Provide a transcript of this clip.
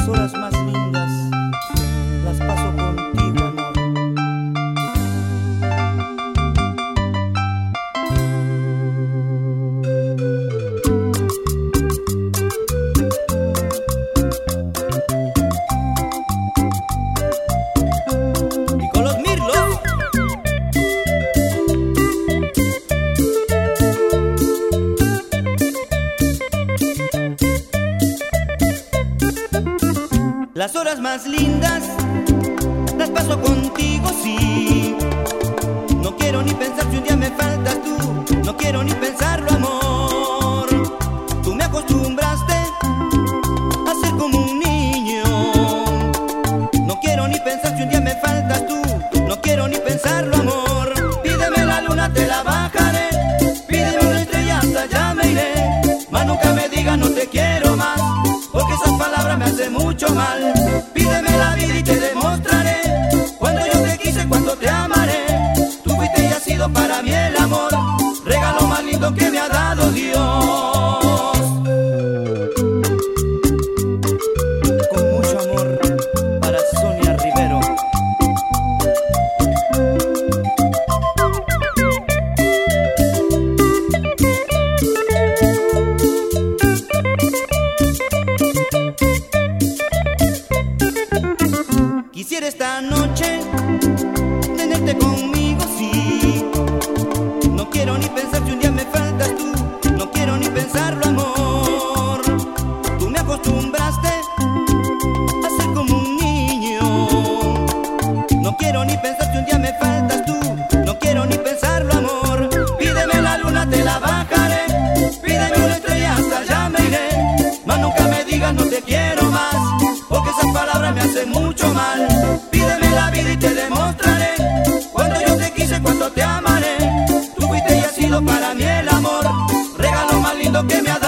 Las horas más lindas las paso contigo, amor. Y con los mirlos. Las horas más lindas las paso contigo, sí. No quiero ni pensar si un día me faltas tú. No quiero ni pensarlo, amor. Tú me acostumbraste a ser como un niño. No quiero ni pensar si un día me faltas tú. No quiero ni pensarlo, amor. Pídeme la luna, te la bajaré. Pídeme una estrella, hasta allá me iré. Mas nunca me digas no te quiero más, porque esas palabras me hacen mucho mal. Pídeme la vida y te demostraré cuando yo te quise, cuánto te amaré. Tú fuiste y has sido para mí el amor, regalo más lindo que me ha dado Dios. Con mucho amor para Sonia Rivero. Quisiera esta noche tenerte conmigo, sí. No quiero ni pensar si un día me faltas tú. No quiero ni pensarlo, amor. Tú me acostumbraste a ser como un niño. No quiero ni pensar si un día me faltas tú. No quiero ni pensarlo, amor. Pídeme la luna, te la bajaré. Pídeme una estrella, hasta allá me iré. Mas nunca me digas no te quiero más, porque esas palabras me hacen mucho mal. Pídeme la vida y te demostraré cuando yo te quise, cuánto te amaré. Tú fuiste y has sido para mí el amor, regalo más lindo que me ha dado